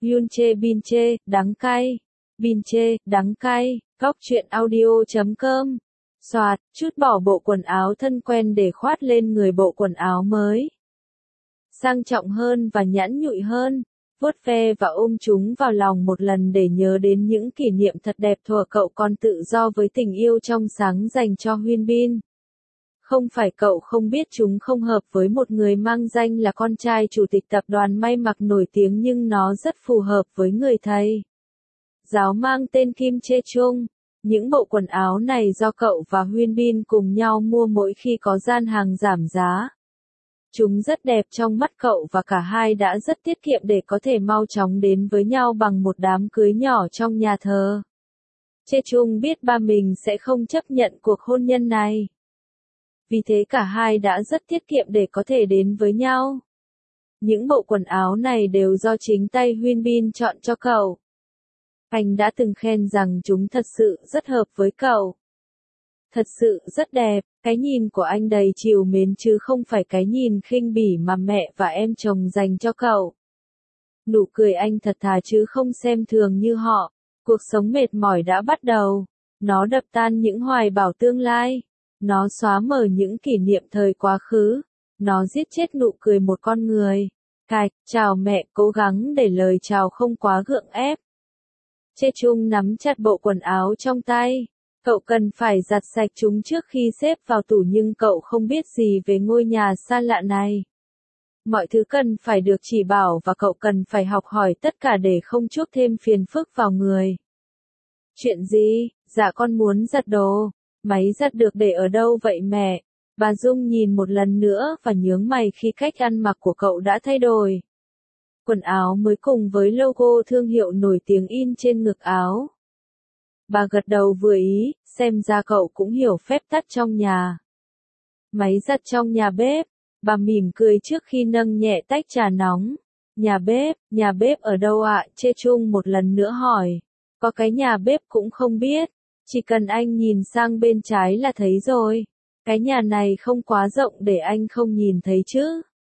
Yunche Binche, đắng cay. Binche, đắng cay. Góc truyện audio.com. Soạt, chút bỏ bộ quần áo thân quen để khoát lên người bộ quần áo mới. Sang trọng hơn và nhẵn nhụi hơn. Vuốt ve và ôm chúng vào lòng một lần để nhớ đến những kỷ niệm thật đẹp thuở cậu còn tự do với tình yêu trong sáng dành cho Hyun Bin. Không phải cậu không biết chúng không hợp với một người mang danh là con trai chủ tịch tập đoàn may mặc nổi tiếng, nhưng nó rất phù hợp với người thầy giáo mang tên Kim Chae Chung. Những bộ quần áo này do cậu và Hyun Bin cùng nhau mua mỗi khi có gian hàng giảm giá. Chúng rất đẹp trong mắt cậu và cả hai đã rất tiết kiệm để có thể mau chóng đến với nhau bằng một đám cưới nhỏ trong nhà thờ. Chae Chung biết ba mình sẽ không chấp nhận cuộc hôn nhân này. Vì thế cả hai đã rất tiết kiệm để có thể đến với nhau. Những bộ quần áo này đều do chính tay Hyun Bin chọn cho cậu. Anh đã từng khen rằng chúng thật sự rất hợp với cậu. Thật sự rất đẹp, cái nhìn của anh đầy trìu mến chứ không phải cái nhìn khinh bỉ mà mẹ và em chồng dành cho cậu. Nụ cười anh thật thà chứ không xem thường như họ. Cuộc sống mệt mỏi đã bắt đầu. Nó đập tan những hoài bão tương lai. Nó xóa mờ những kỷ niệm thời quá khứ. Nó giết chết nụ cười một con người. Cạch, chào mẹ, cố gắng để lời chào không quá gượng ép. Chae Chung nắm chặt bộ quần áo trong tay. Cậu cần phải giặt sạch chúng trước khi xếp vào tủ, nhưng cậu không biết gì về ngôi nhà xa lạ này. Mọi thứ cần phải được chỉ bảo và cậu cần phải học hỏi tất cả để không chuốc thêm phiền phức vào người. Chuyện gì? Dạ con muốn giặt đồ. Máy giặt được để ở đâu vậy mẹ? Bà Dung nhìn một lần nữa và nhướng mày khi cách ăn mặc của cậu đã thay đổi. Quần áo mới cùng với logo thương hiệu nổi tiếng in trên ngực áo. Bà gật đầu vừa ý, xem ra cậu cũng hiểu phép tắc trong nhà. Máy giặt trong nhà bếp. Bà mỉm cười trước khi nâng nhẹ tách trà nóng. Nhà bếp ở đâu ạ? Chae Chung một lần nữa hỏi. Có cái nhà bếp cũng không biết. Chỉ cần anh nhìn sang bên trái là thấy rồi. Cái nhà này không quá rộng để anh không nhìn thấy chứ.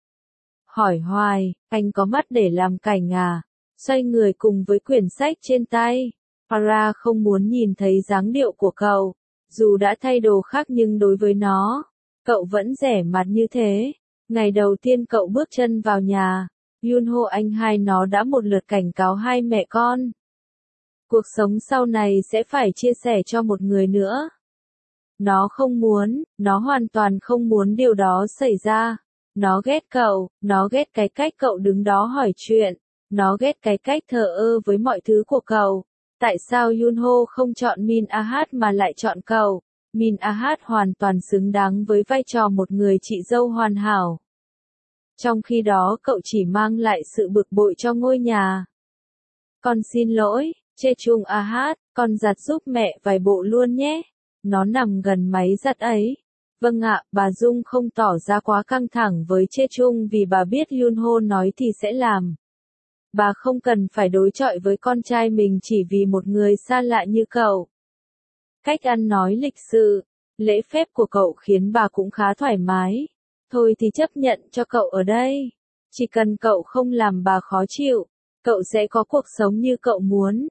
Hỏi hoài, anh có mắt để làm cảnh à? Xoay người cùng với quyển sách trên tay. Farah không muốn nhìn thấy dáng điệu của cậu. Dù đã thay đồ khác nhưng đối với nó, cậu vẫn rẻ mạt như thế. Ngày đầu tiên cậu bước chân vào nhà, Yunho anh hai nó đã một lượt cảnh cáo hai mẹ con. Cuộc sống sau này sẽ phải chia sẻ cho một người nữa. Nó không muốn, nó hoàn toàn không muốn điều đó xảy ra. Nó ghét cậu, nó ghét cái cách cậu đứng đó hỏi chuyện. Nó ghét cái cách thờ ơ với mọi thứ của cậu. Tại sao Yunho không chọn Min Ah mà lại chọn cậu? Min Ah hoàn toàn xứng đáng với vai trò một người chị dâu hoàn hảo. Trong khi đó cậu chỉ mang lại sự bực bội cho ngôi nhà. Con xin lỗi, Chae Chung Ah, con giặt giúp mẹ vài bộ luôn nhé. Nó nằm gần máy giặt ấy. Vâng ạ, bà Dung không tỏ ra quá căng thẳng với Chae Chung vì bà biết Yunho nói thì sẽ làm. Bà không cần phải đối chọi với con trai mình chỉ vì một người xa lạ như cậu. Cách ăn nói lịch sự, lễ phép của cậu khiến bà cũng khá thoải mái. Thôi thì chấp nhận cho cậu ở đây. Chỉ cần cậu không làm bà khó chịu, cậu sẽ có cuộc sống như cậu muốn.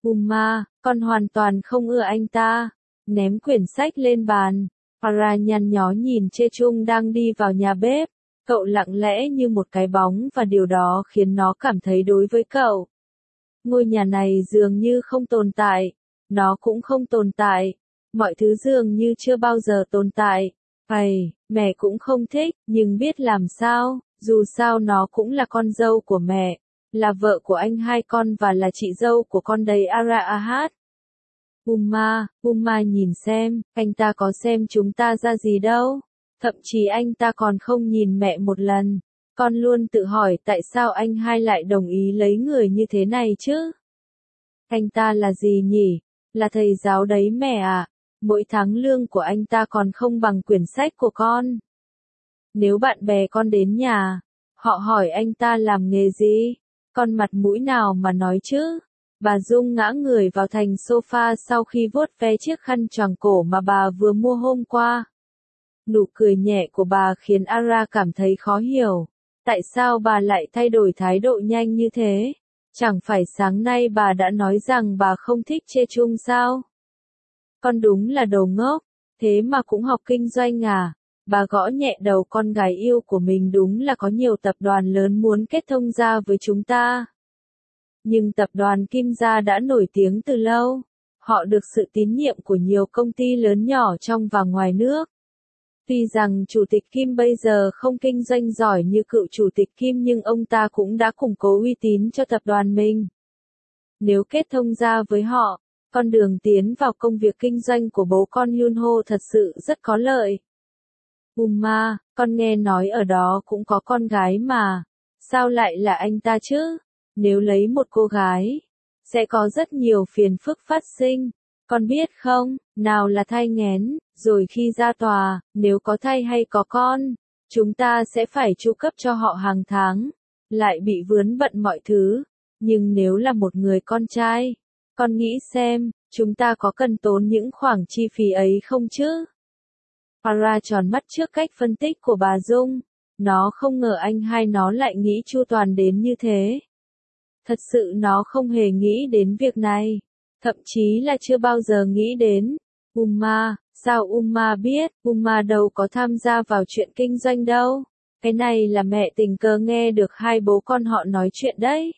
Con hoàn toàn không ưa anh ta. Ném quyển sách lên bàn. Farah nhăn nhó nhìn Chae Chung đang đi vào nhà bếp. Cậu lặng lẽ như một cái bóng và điều đó khiến nó cảm thấy đối với cậu. Ngôi nhà này dường như không tồn tại. Nó cũng không tồn tại. Mọi thứ dường như chưa bao giờ tồn tại. Mẹ cũng không thích, nhưng biết làm sao, dù sao nó cũng là con dâu của mẹ, là vợ của anh hai con và là chị dâu của con đầy Ara Ah. Uma nhìn xem, anh ta có xem chúng ta ra gì đâu. Thậm chí anh ta còn không nhìn mẹ một lần. Con luôn tự hỏi tại sao anh hai lại đồng ý lấy người như thế này chứ? Anh ta là gì nhỉ? Là thầy giáo đấy mẹ à? Mỗi tháng lương của anh ta còn không bằng quyển sách của con. Nếu bạn bè con đến nhà, họ hỏi anh ta làm nghề gì? Con mặt mũi nào mà nói chứ? Bà Dung ngã người vào thành sofa sau khi vuốt ve chiếc khăn choàng cổ mà bà vừa mua hôm qua. Nụ cười nhẹ của bà khiến Ara cảm thấy khó hiểu. Tại sao bà lại thay đổi thái độ nhanh như thế? Chẳng phải sáng nay bà đã nói rằng bà không thích Chê Chung sao? Con đúng là đồ ngốc, thế mà cũng học kinh doanh à? Bà gõ nhẹ đầu con gái yêu của mình, đúng là có nhiều tập đoàn lớn muốn kết thông gia với chúng ta. Nhưng tập đoàn Kim Gia đã nổi tiếng từ lâu. Họ được sự tín nhiệm của nhiều công ty lớn nhỏ trong và ngoài nước. Tuy rằng Chủ tịch Kim bây giờ không kinh doanh giỏi như cựu Chủ tịch Kim, nhưng ông ta cũng đã củng cố uy tín cho tập đoàn mình. Nếu kết thông gia với họ, con đường tiến vào công việc kinh doanh của bố con Yunho thật sự rất có lợi. Con nghe nói ở đó cũng có con gái mà. Sao lại là anh ta chứ? Nếu lấy một cô gái, sẽ có rất nhiều phiền phức phát sinh. Con biết không, nào là thai nghén, rồi khi ra tòa, nếu có thai hay có con, chúng ta sẽ phải chu cấp cho họ hàng tháng, lại bị vướng bận mọi thứ. Nhưng nếu là một người con trai, con nghĩ xem, chúng ta có cần tốn những khoản chi phí ấy không chứ? Farah tròn mắt trước cách phân tích của bà Dung. Nó không ngờ anh hai nó lại nghĩ chu toàn đến như thế. Thật sự nó không hề nghĩ đến việc này. Thậm chí là chưa bao giờ nghĩ đến. Sao biết? Đâu có tham gia vào chuyện kinh doanh đâu. Cái này là mẹ tình cờ nghe được hai bố con họ nói chuyện đấy.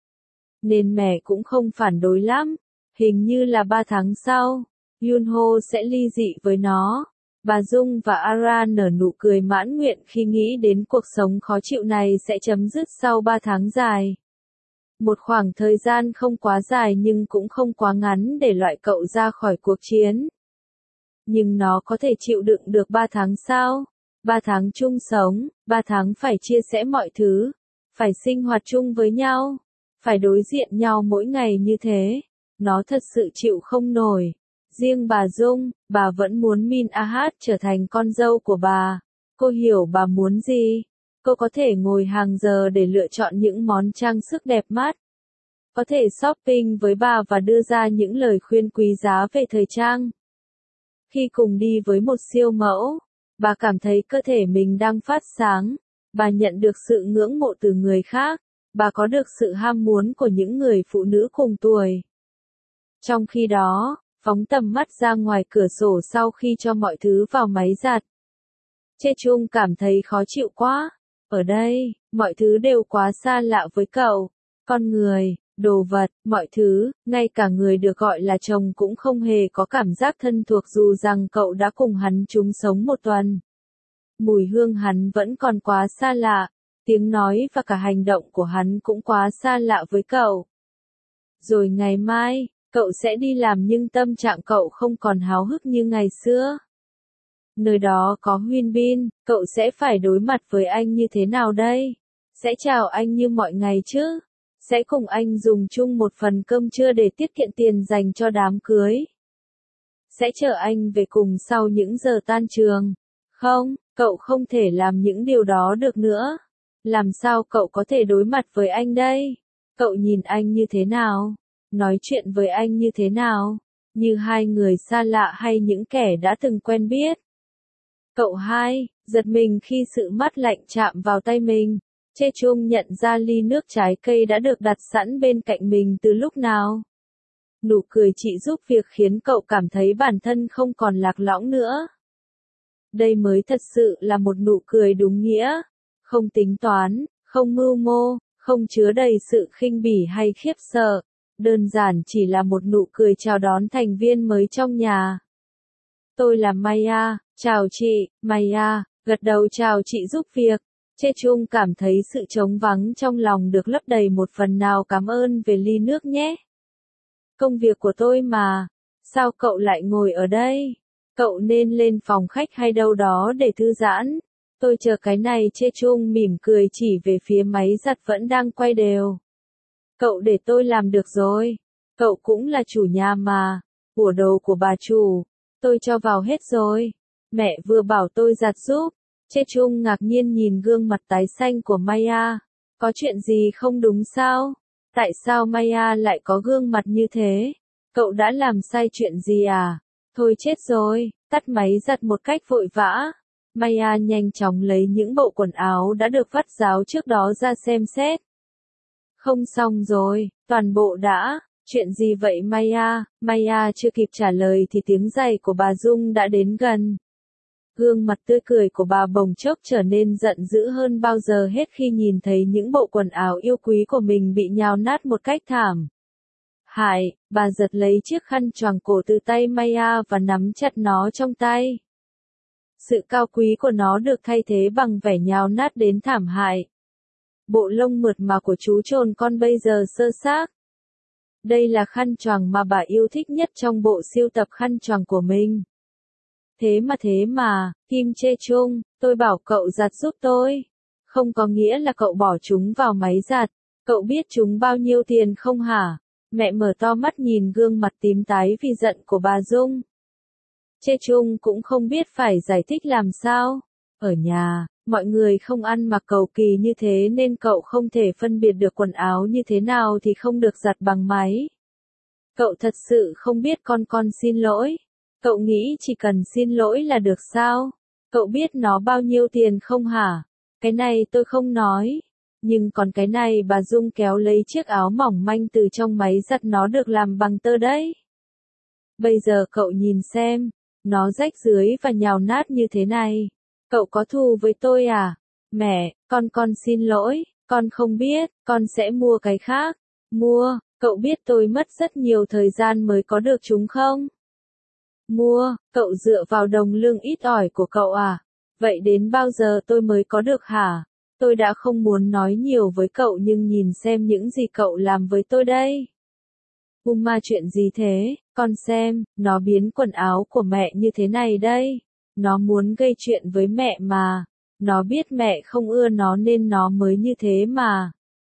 Nên mẹ cũng không phản đối lắm. Hình như là 3 tháng sau, Yunho sẽ ly dị với nó. Bà Dung và Ara nở nụ cười mãn nguyện khi nghĩ đến cuộc sống khó chịu này sẽ chấm dứt sau 3 tháng dài. Một khoảng thời gian không quá dài nhưng cũng không quá ngắn để loại cậu ra khỏi cuộc chiến. Nhưng nó có thể chịu đựng được 3 tháng sao? 3 tháng chung sống, 3 tháng phải chia sẻ mọi thứ, phải sinh hoạt chung với nhau, phải đối diện nhau mỗi ngày như thế. Nó thật sự chịu không nổi. Riêng bà Dung, bà vẫn muốn Min Ahad trở thành con dâu của bà. Cô hiểu bà muốn gì. Cô có thể ngồi hàng giờ để lựa chọn những món trang sức đẹp mắt. Có thể shopping với bà và đưa ra những lời khuyên quý giá về thời trang. Khi cùng đi với một siêu mẫu, bà cảm thấy cơ thể mình đang phát sáng. Bà nhận được sự ngưỡng mộ từ người khác. Bà có được sự ham muốn của những người phụ nữ cùng tuổi. Trong khi đó, phóng tầm mắt ra ngoài cửa sổ sau khi cho mọi thứ vào máy giặt. Chê Chung cảm thấy khó chịu quá. Ở đây, mọi thứ đều quá xa lạ với cậu. Con người, đồ vật, mọi thứ, ngay cả người được gọi là chồng cũng không hề có cảm giác thân thuộc dù rằng cậu đã cùng hắn chung sống một tuần. Mùi hương hắn vẫn còn quá xa lạ. Tiếng nói và cả hành động của hắn cũng quá xa lạ với cậu. Rồi ngày mai, cậu sẽ đi làm nhưng tâm trạng cậu không còn háo hức như ngày xưa. Nơi đó có Huyên Bin, cậu sẽ phải đối mặt với anh như thế nào đây? Sẽ chào anh như mọi ngày chứ? Sẽ cùng anh dùng chung một phần cơm trưa để tiết kiệm tiền dành cho đám cưới? Sẽ chở anh về cùng sau những giờ tan trường? Không, cậu không thể làm những điều đó được nữa. Làm sao cậu có thể đối mặt với anh đây? Cậu nhìn anh như thế nào? Nói chuyện với anh như thế nào? Như hai người xa lạ hay những kẻ đã từng quen biết? Cậu hai, giật mình khi sự mát lạnh chạm vào tay mình. Chê Chung nhận ra ly nước trái cây đã được đặt sẵn bên cạnh mình từ lúc nào. Nụ cười chị giúp việc khiến cậu cảm thấy bản thân không còn lạc lõng nữa. Đây mới thật sự là một nụ cười đúng nghĩa. Không tính toán, không mưu mô, không chứa đầy sự khinh bỉ hay khiếp sợ. Đơn giản chỉ là một nụ cười chào đón thành viên mới trong nhà. Tôi là Maya, chào chị, Maya, gật đầu chào chị giúp việc. Chê Chung cảm thấy sự trống vắng trong lòng được lấp đầy một phần nào, cảm ơn về ly nước nhé. Công việc của tôi mà, sao cậu lại ngồi ở đây? Cậu nên lên phòng khách hay đâu đó để thư giãn. Tôi chờ cái này. Chê Chung mỉm cười chỉ về phía máy giặt vẫn đang quay đều. Cậu để tôi làm được rồi. Cậu cũng là chủ nhà mà. Của đồ của bà chủ, tôi cho vào hết rồi. Mẹ vừa bảo tôi giặt giúp. Chê Chung ngạc nhiên nhìn gương mặt tái xanh của Maya. Có chuyện gì không đúng sao? Tại sao Maya lại có gương mặt như thế? Cậu đã làm sai chuyện gì à? Thôi chết rồi, tắt máy giặt một cách vội vã. Maya nhanh chóng lấy những bộ quần áo đã được vắt ráo trước đó ra xem xét. Không xong rồi, toàn bộ đã. Chuyện gì vậy Maya? Maya chưa kịp trả lời thì tiếng giày của bà Dung đã đến gần. Gương mặt tươi cười của bà bỗng chốc trở nên giận dữ hơn bao giờ hết khi nhìn thấy những bộ quần áo yêu quý của mình bị nhào nát một cách thảm hại. Bà giật lấy chiếc khăn choàng cổ từ tay Maya và nắm chặt nó trong tay. Sự cao quý của nó được thay thế bằng vẻ nhào nát đến thảm hại. Bộ lông mượt mà của chú trồn con bây giờ xơ xác. Đây là khăn choàng mà bà yêu thích nhất trong bộ sưu tập khăn choàng của mình. Thế mà, Kim Chê Chung, tôi bảo cậu giặt giúp tôi. Không có nghĩa là cậu bỏ chúng vào máy giặt. Cậu biết chúng bao nhiêu tiền không hả? Mẹ mở to mắt nhìn gương mặt tím tái vì giận của bà Dung. Chê Chung cũng không biết phải giải thích làm sao. Ở nhà, mọi người không ăn mặc cầu kỳ như thế nên cậu không thể phân biệt được quần áo như thế nào thì không được giặt bằng máy. Cậu thật sự không biết con xin lỗi. Cậu nghĩ chỉ cần xin lỗi là được sao? Cậu biết nó bao nhiêu tiền không hả? Cái này tôi không nói. Nhưng còn cái này bà Dung kéo lấy chiếc áo mỏng manh từ trong máy giặt, nó được làm bằng tơ đấy. Bây giờ cậu nhìn xem, nó rách dưới và nhào nát như thế này. Cậu có thù với tôi à? Mẹ, con xin lỗi, con không biết, con sẽ mua cái khác. Mua, cậu biết tôi mất rất nhiều thời gian mới có được chúng không? Mua, cậu dựa vào đồng lương ít ỏi của cậu à? Vậy đến bao giờ tôi mới có được hả? Tôi đã không muốn nói nhiều với cậu nhưng nhìn xem những gì cậu làm với tôi đây. Uma, chuyện gì thế? Con xem, nó biến quần áo của mẹ như thế này đây. Nó muốn gây chuyện với mẹ mà. Nó biết mẹ không ưa nó nên nó mới như thế mà.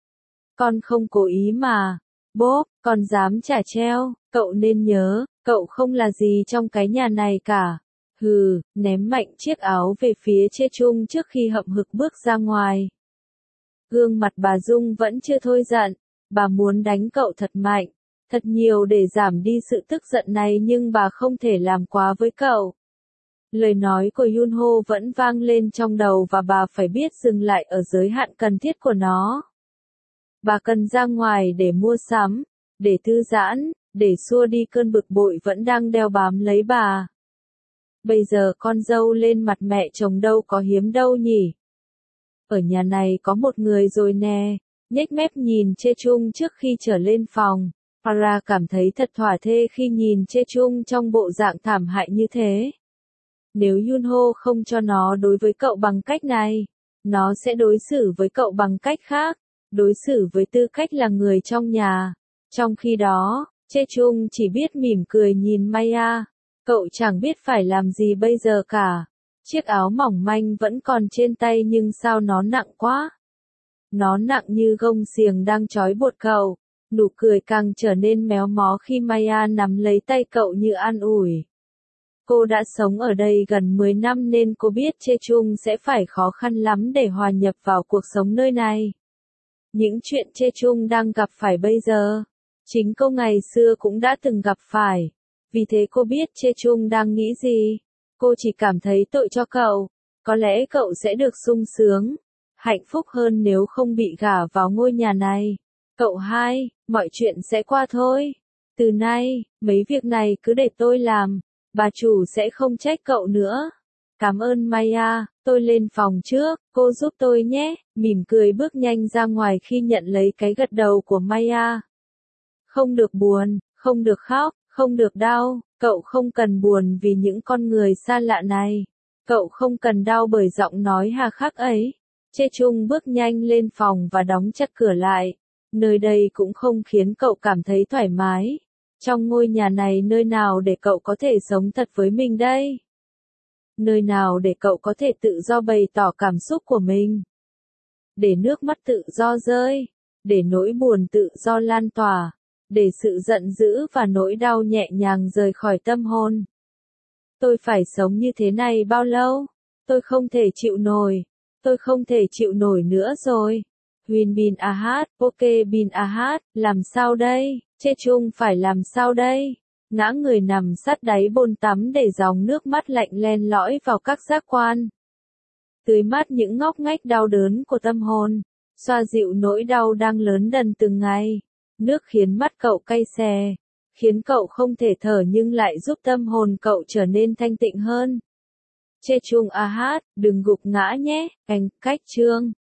Con không cố ý mà. Bốp, con dám trả treo, cậu nên nhớ, cậu không là gì trong cái nhà này cả. Hừ, ném mạnh chiếc áo về phía Chê Chung trước khi hậm hực bước ra ngoài. Gương mặt bà Dung vẫn chưa thôi giận, bà muốn đánh cậu thật mạnh, thật nhiều để giảm đi sự tức giận này nhưng bà không thể làm quá với cậu. Lời nói của Yunho vẫn vang lên trong đầu và bà phải biết dừng lại ở giới hạn cần thiết của nó. Bà cần ra ngoài để mua sắm, để thư giãn, để xua đi cơn bực bội vẫn đang đeo bám lấy bà. Bây giờ con dâu lên mặt mẹ chồng đâu có hiếm đâu nhỉ. Ở nhà này có một người rồi nè, nhếch mép nhìn Chê Chung trước khi trở lên phòng. Para cảm thấy thật thỏa thê khi nhìn Chê Chung trong bộ dạng thảm hại như thế. Nếu Yunho không cho nó đối với cậu bằng cách này, nó sẽ đối xử với cậu bằng cách khác, đối xử với tư cách là người trong nhà. Trong khi đó, Chê Chung chỉ biết mỉm cười nhìn Maya. Cậu chẳng biết phải làm gì bây giờ cả. Chiếc áo mỏng manh vẫn còn trên tay nhưng sao nó nặng quá. Nó nặng như gông xiềng đang trói buộc cậu. Nụ cười càng trở nên méo mó khi Maya nắm lấy tay cậu như an ủi. Cô đã sống ở đây gần 10 năm nên cô biết Chê Chung sẽ phải khó khăn lắm để hòa nhập vào cuộc sống nơi này. Những chuyện Chê Chung đang gặp phải bây giờ, chính cô ngày xưa cũng đã từng gặp phải. Vì thế cô biết Chê Chung đang nghĩ gì. Cô chỉ cảm thấy tội cho cậu. Có lẽ cậu sẽ được sung sướng, hạnh phúc hơn nếu không bị gả vào ngôi nhà này. Cậu hai, mọi chuyện sẽ qua thôi. Từ nay, mấy việc này cứ để tôi làm. Bà chủ sẽ không trách cậu nữa. Cảm ơn Maya, tôi lên phòng trước, cô giúp tôi nhé. Mỉm cười bước nhanh ra ngoài khi nhận lấy cái gật đầu của Maya. Không được buồn, không được khóc, không được đau, cậu không cần buồn vì những con người xa lạ này. Cậu không cần đau bởi giọng nói hà khắc ấy. Chê Chung bước nhanh lên phòng và đóng chặt cửa lại. Nơi đây cũng không khiến cậu cảm thấy thoải mái. Trong ngôi nhà này nơi nào để cậu có thể sống thật với mình đây? Nơi nào để cậu có thể tự do bày tỏ cảm xúc của mình? Để nước mắt tự do rơi, để nỗi buồn tự do lan tỏa, để sự giận dữ và nỗi đau nhẹ nhàng rời khỏi tâm hồn. Tôi phải sống như thế này bao lâu? Tôi không thể chịu nổi. Tôi không thể chịu nổi nữa rồi. Huyền bin Ahad, ok bin Ahad, làm sao đây? Chê Chung phải làm sao đây? Ngã người nằm sát đáy bồn tắm để dòng nước mắt lạnh len lỏi vào các giác quan. Tưới mát những ngóc ngách đau đớn của tâm hồn. xoa dịu nỗi đau đang lớn dần từng ngày. Nước khiến mắt cậu cay xè, khiến cậu không thể thở nhưng lại giúp tâm hồn cậu trở nên thanh tịnh hơn. Chê chung a hát, đừng gục ngã nhé, cách chương.